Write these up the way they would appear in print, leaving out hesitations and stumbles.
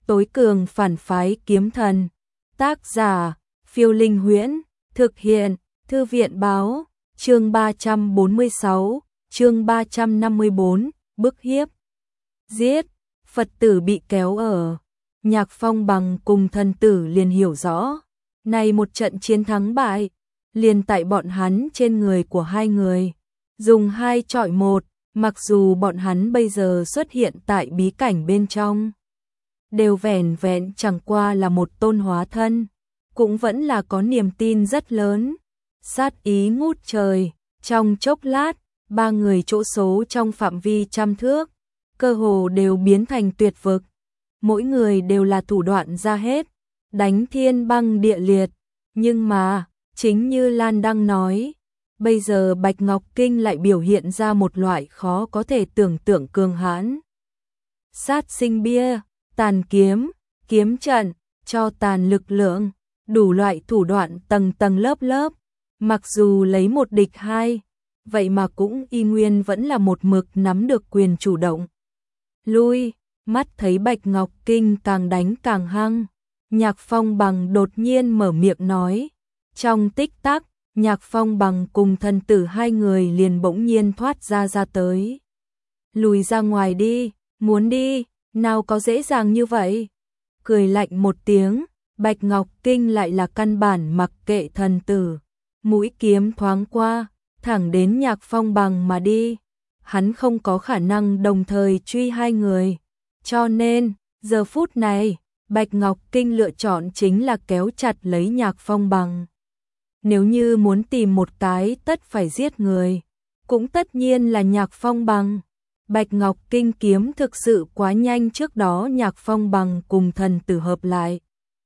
tối cường phản phái kiếm thần. Tác giả, Phiêu Linh Huyễn, thực hiện, Thư viện Báo, chương 346, chương 354, bức hiếp. Giết, Phật tử bị kéo ở. Nhạc Phong Bằng cùng thần tử liền hiểu rõ. Này một trận chiến thắng bại, liền tại bọn hắn trên người của hai người. Dùng 2 chọi 1, mặc dù bọn hắn bây giờ xuất hiện tại bí cảnh bên trong. Đều vẻn vẹn chẳng qua là một tôn hóa thân, cũng vẫn là có niềm tin rất lớn. Sát ý ngút trời, trong chốc lát, 3 người chỗ số trong phạm vi trăm thước, cơ hồ đều biến thành tuyệt vực. Mỗi người đều là thủ đoạn ra hết, đánh thiên băng địa liệt. Nhưng mà, chính như Lan Đăng nói, bây giờ Bạch Ngọc Kinh lại biểu hiện ra một loại khó có thể tưởng tượng cường hãn. Sát sinh bia, tàn kiếm, kiếm trận, cho tàn lực lượng, đủ loại thủ đoạn tầng tầng lớp lớp. Mặc dù lấy 1 địch 2, vậy mà cũng y nguyên vẫn là một mực nắm được quyền chủ động. Lui, mắt thấy Bạch Ngọc Kinh càng đánh càng hăng, Nhạc Phong Bằng đột nhiên mở miệng nói. Trong tích tắc, Nhạc Phong Bằng cùng thần tử hai người liền bỗng nhiên thoát ra tới. Lùi ra ngoài đi, muốn đi, nào có dễ dàng như vậy. Cười lạnh một tiếng, Bạch Ngọc Kinh lại là căn bản mặc kệ thần tử. Mũi kiếm thoáng qua, thẳng đến Nhạc Phong Bằng mà đi. Hắn không có khả năng đồng thời truy hai người. Cho nên, giờ phút này, Bạch Ngọc Kinh lựa chọn chính là kéo chặt lấy Nhạc Phong Bằng. Nếu như muốn tìm một cái tất phải giết người, cũng tất nhiên là Nhạc Phong Bằng. Bạch Ngọc Kinh kiếm thực sự quá nhanh, trước đó Nhạc Phong Bằng cùng thần tử hợp lại,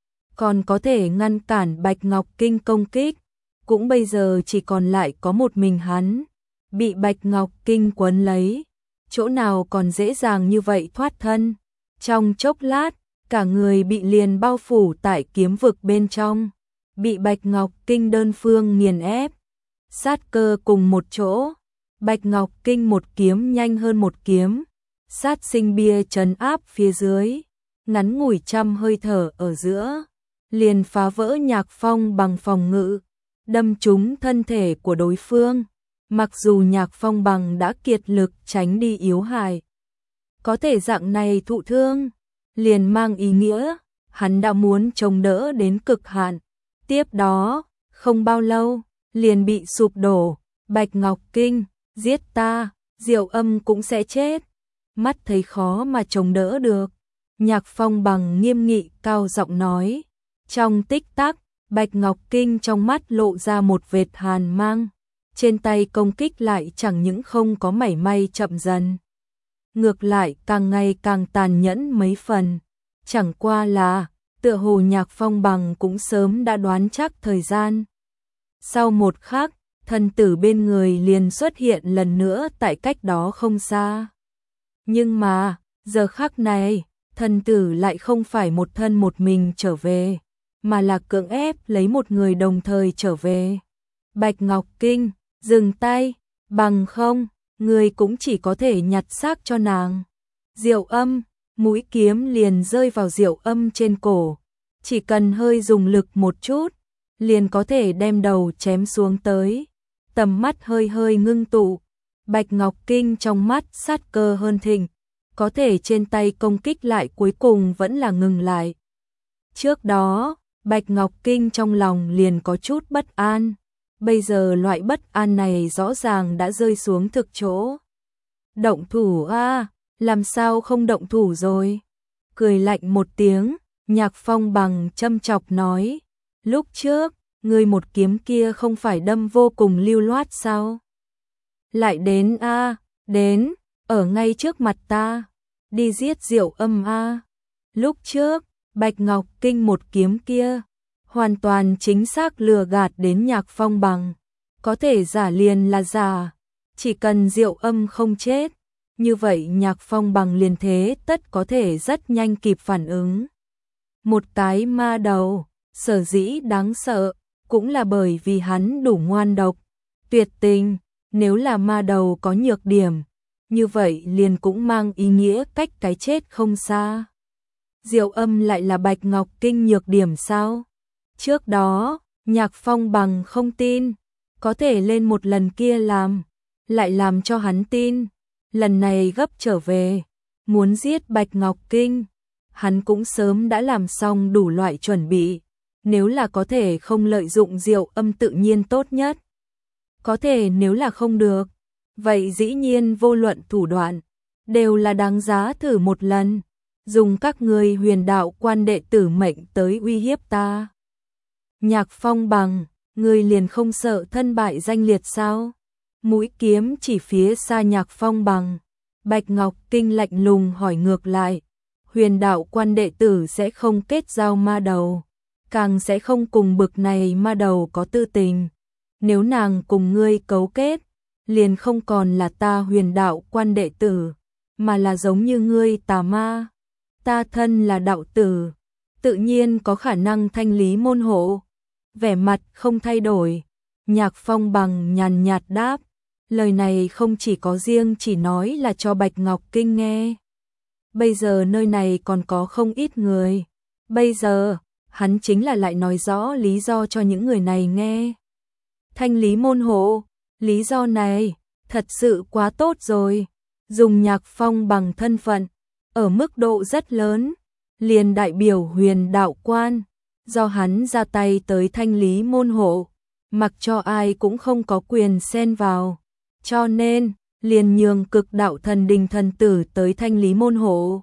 còn có thể ngăn cản Bạch Ngọc Kinh công kích, cũng bây giờ chỉ còn lại có một mình hắn, bị Bạch Ngọc Kinh quấn lấy, chỗ nào còn dễ dàng như vậy thoát thân. Trong chốc lát, cả người bị liền bao phủ tại kiếm vực bên trong, bị Bạch Ngọc Kinh đơn phương nghiền ép. Sát cơ cùng một chỗ, Bạch Ngọc Kinh một kiếm nhanh hơn một kiếm, sát sinh bia trấn áp phía dưới, ngắn ngủi trăm hơi thở ở giữa, liền phá vỡ Nhạc Phong Bằng phòng ngự, đâm trúng thân thể của đối phương. Mặc dù Nhạc Phong Bằng đã kiệt lực tránh đi yếu hại, có thể dạng này thụ thương, liền mang ý nghĩa, hắn đã muốn chống đỡ đến cực hạn. Tiếp đó, không bao lâu, liền bị sụp đổ. Bạch Ngọc Kinh, giết ta, Diệu Âm cũng sẽ chết. Mắt thấy khó mà chống đỡ được, Nhạc Phong Bằng nghiêm nghị cao giọng nói. Trong tích tắc, Bạch Ngọc Kinh trong mắt lộ ra một vệt hàn mang. Trên tay công kích lại chẳng những không có mảy may chậm dần, ngược lại càng ngày càng tàn nhẫn mấy phần. Chẳng qua là, tựa hồ Nhạc Phong Bằng cũng sớm đã đoán chắc thời gian. Sau một khắc, thần tử bên người liền xuất hiện lần nữa tại cách đó không xa. Nhưng mà, giờ khắc này, thần tử lại không phải một thân một mình trở về, mà là cưỡng ép lấy một người đồng thời trở về. Bạch Ngọc Kinh, dừng tay, bằng không, người cũng chỉ có thể nhặt xác cho nàng. Diệu Âm, mũi kiếm liền rơi vào Diệu Âm trên cổ, chỉ cần hơi dùng lực một chút, liền có thể đem đầu chém xuống tới. Tầm mắt hơi hơi ngưng tụ, Bạch Ngọc Kinh trong mắt sát cơ hơn thịnh, có thể trên tay công kích lại cuối cùng vẫn là ngừng lại. Trước đó, Bạch Ngọc Kinh trong lòng liền có chút bất an, bây giờ loại bất an này rõ ràng đã rơi xuống thực chỗ. Động thủ a, làm sao không động thủ rồi? Cười lạnh một tiếng, Nhạc Phong Bằng châm chọc nói, lúc trước, ngươi một kiếm kia không phải đâm vô cùng lưu loát sao? Lại đến a, đến, ở ngay trước mặt ta, đi giết Diệu Âm a. Lúc trước, Bạch Ngọc Kinh một kiếm kia, hoàn toàn chính xác lừa gạt đến Nhạc Phong Bằng, có thể giả liền là giả, chỉ cần Diệu Âm không chết, như vậy Nhạc Phong Bằng liền thế tất có thể rất nhanh kịp phản ứng. Một cái ma đầu, sở dĩ đáng sợ, cũng là bởi vì hắn đủ ngoan độc, tuyệt tình. Nếu là ma đầu có nhược điểm, như vậy liền cũng mang ý nghĩa cách cái chết không xa. Diệu Âm lại là Bạch Ngọc Kinh nhược điểm sao? Trước đó, Nhạc Phong Bằng không tin, có thể lên một lần kia lại làm cho hắn tin, lần này gấp trở về, muốn giết Bạch Ngọc Kinh, hắn cũng sớm đã làm xong đủ loại chuẩn bị, nếu là có thể không lợi dụng Diệu Âm tự nhiên tốt nhất. Có thể nếu là không được, vậy dĩ nhiên vô luận thủ đoạn, đều là đáng giá thử một lần, dùng các ngươi Huyền Đạo Quan đệ tử mệnh tới uy hiếp ta. Nhạc Phong Bằng, ngươi liền không sợ thân bại danh liệt sao? Mũi kiếm chỉ phía xa Nhạc Phong Bằng, Bạch Ngọc Kinh lạnh lùng hỏi ngược lại, Huyền Đạo Quan đệ tử sẽ không kết giao ma đầu, càng sẽ không cùng bực này ma đầu có tư tình. Nếu nàng cùng ngươi cấu kết, liền không còn là ta Huyền Đạo Quan đệ tử, mà là giống như ngươi tà ma. Ta thân là đạo tử, tự nhiên có khả năng thanh lý môn hộ. Vẻ mặt không thay đổi, Nhạc Phong Bằng nhàn nhạt đáp, lời này không chỉ có riêng chỉ nói là cho Bạch Ngọc Kinh nghe. Bây giờ nơi này còn có không ít người, bây giờ, hắn chính là lại nói rõ lý do cho những người này nghe. Thanh lý môn hộ, lý do này, thật sự quá tốt rồi, dùng Nhạc Phong Bằng thân phận, ở mức độ rất lớn, liền đại biểu Huyền Đạo Quan, do hắn ra tay tới thanh lý môn hộ, mặc cho ai cũng không có quyền xen vào, cho nên, liền nhường Cực Đạo Thần Đình thần tử tới thanh lý môn hộ.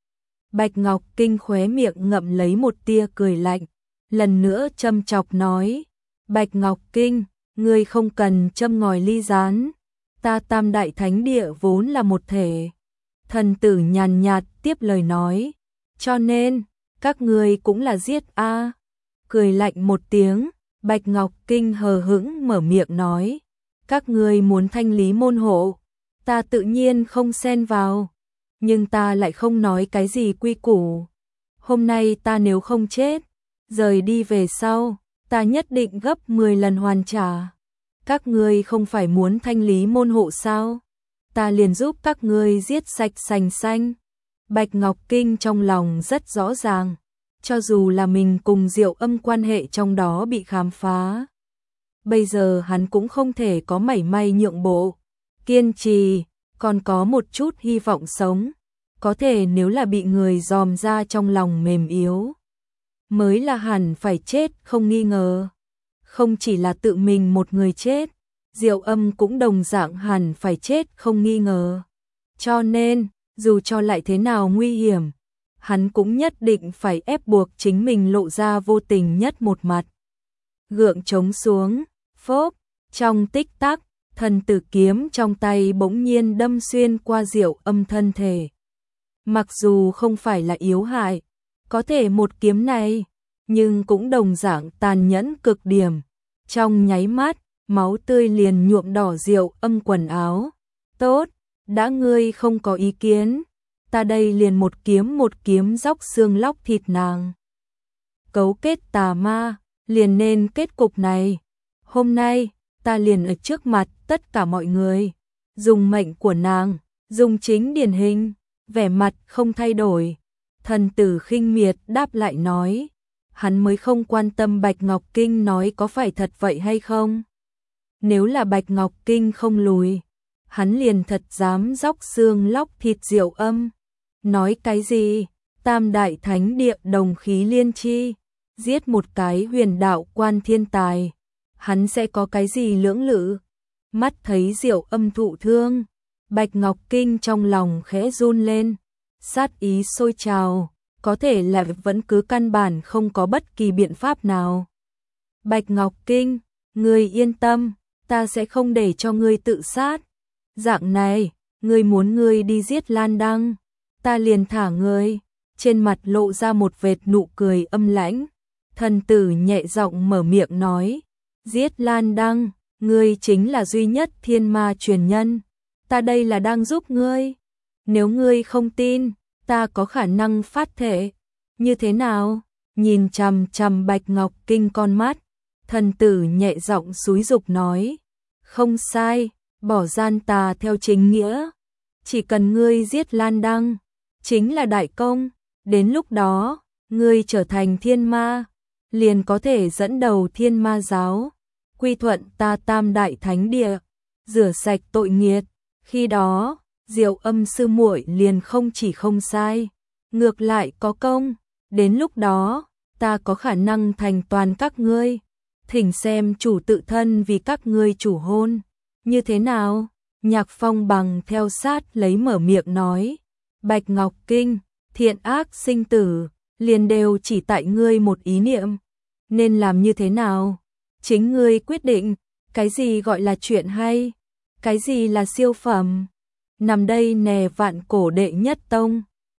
Bạch Ngọc Kinh khóe miệng ngậm lấy một tia cười lạnh, lần nữa châm chọc nói, Bạch Ngọc Kinh, ngươi không cần châm ngòi ly gián, ta Tam Đại Thánh Địa vốn là một thể. Thần tử nhàn nhạt tiếp lời nói, cho nên, các ngươi cũng là giết a. Cười lạnh một tiếng, Bạch Ngọc Kinh hờ hững mở miệng nói, các ngươi muốn thanh lý môn hộ, ta tự nhiên không xen vào, nhưng ta lại không nói cái gì quy củ. Hôm nay ta nếu không chết, rời đi về sau, ta nhất định gấp 10 lần hoàn trả. Các ngươi không phải muốn thanh lý môn hộ sao? Ta liền giúp các ngươi giết sạch sành xanh. Bạch Ngọc Kinh trong lòng rất rõ ràng, cho dù là mình cùng Diệu Âm quan hệ trong đó bị khám phá, bây giờ hắn cũng không thể có mảy may nhượng bộ, kiên trì, còn có một chút hy vọng sống, có thể nếu là bị người dòm ra trong lòng mềm yếu, mới là hẳn phải chết không nghi ngờ. Không chỉ là tự mình một người chết, Diệu Âm cũng đồng dạng hẳn phải chết không nghi ngờ. Cho nên, dù cho lại thế nào nguy hiểm, hắn cũng nhất định phải ép buộc chính mình lộ ra vô tình nhất một mặt. Gượng trống xuống, phốp, trong tích tắc, thần tử kiếm trong tay bỗng nhiên đâm xuyên qua Diệu Âm thân thể. Mặc dù không phải là yếu hại, có thể một kiếm này, nhưng cũng đồng dạng tàn nhẫn cực điểm. Trong nháy mắt, máu tươi liền nhuộm đỏ Diệu Âm quần áo. Tốt, đã ngươi không có ý kiến, ta đây liền một kiếm róc xương lóc thịt nàng. Cấu kết tà ma, liền nên kết cục này. Hôm nay, ta liền ở trước mặt tất cả mọi người, dùng mệnh của nàng, dùng chính điển hình, vẻ mặt không thay đổi. Thần tử khinh miệt đáp lại nói, hắn mới không quan tâm Bạch Ngọc Kinh nói có phải thật vậy hay không. Nếu là Bạch Ngọc Kinh không lùi, hắn liền thật dám róc xương lóc thịt Diệu Âm. Nói cái gì? Tam Đại Thánh Địa đồng khí liên chi, giết một cái Huyền Đạo Quan thiên tài, hắn sẽ có cái gì lưỡng lự? Mắt thấy Diệu Âm thụ thương, Bạch Ngọc Kinh trong lòng khẽ run lên, sát ý sôi trào, có thể là vẫn cứ căn bản không có bất kỳ biện pháp nào. Bạch Ngọc Kinh, ngươi yên tâm, ta sẽ không để cho ngươi tự sát. Dạng này, ngươi muốn ngươi đi giết Lan Đăng, ta liền thả ngươi. Trên mặt lộ ra một vệt nụ cười âm lãnh. Thần tử nhẹ giọng mở miệng nói, giết Lan Đăng, ngươi chính là duy nhất thiên ma truyền nhân. Ta đây là đang giúp ngươi. Nếu ngươi không tin, ta có khả năng phát thể. Như thế nào? Nhìn chằm chằm Bạch Ngọc Kinh con mắt, thần tử nhẹ giọng xúi giục nói, không sai, bỏ gian tà theo chính nghĩa. Chỉ cần ngươi giết Lan Đăng, chính là đại công. Đến lúc đó, ngươi trở thành thiên ma, liền có thể dẫn đầu thiên ma giáo, quy thuận ta Tam Đại Thánh Địa, rửa sạch tội nghiệt. Khi đó, Diệu Âm sư muội liền không chỉ không sai, ngược lại có công. Đến lúc đó, ta có khả năng thành toàn các ngươi, thỉnh xem chủ tự thân vì các ngươi chủ hôn. Như thế nào? Nhạc Phong bằng theo sát lấy mở miệng nói. Bạch Ngọc Kinh, thiện ác sinh tử, liền đều chỉ tại ngươi một ý niệm. Nên làm như thế nào? Chính ngươi quyết định, cái gì gọi là chuyện hay, cái gì là siêu phẩm. Nằm đây nè Vạn Cổ đệ nhất tông.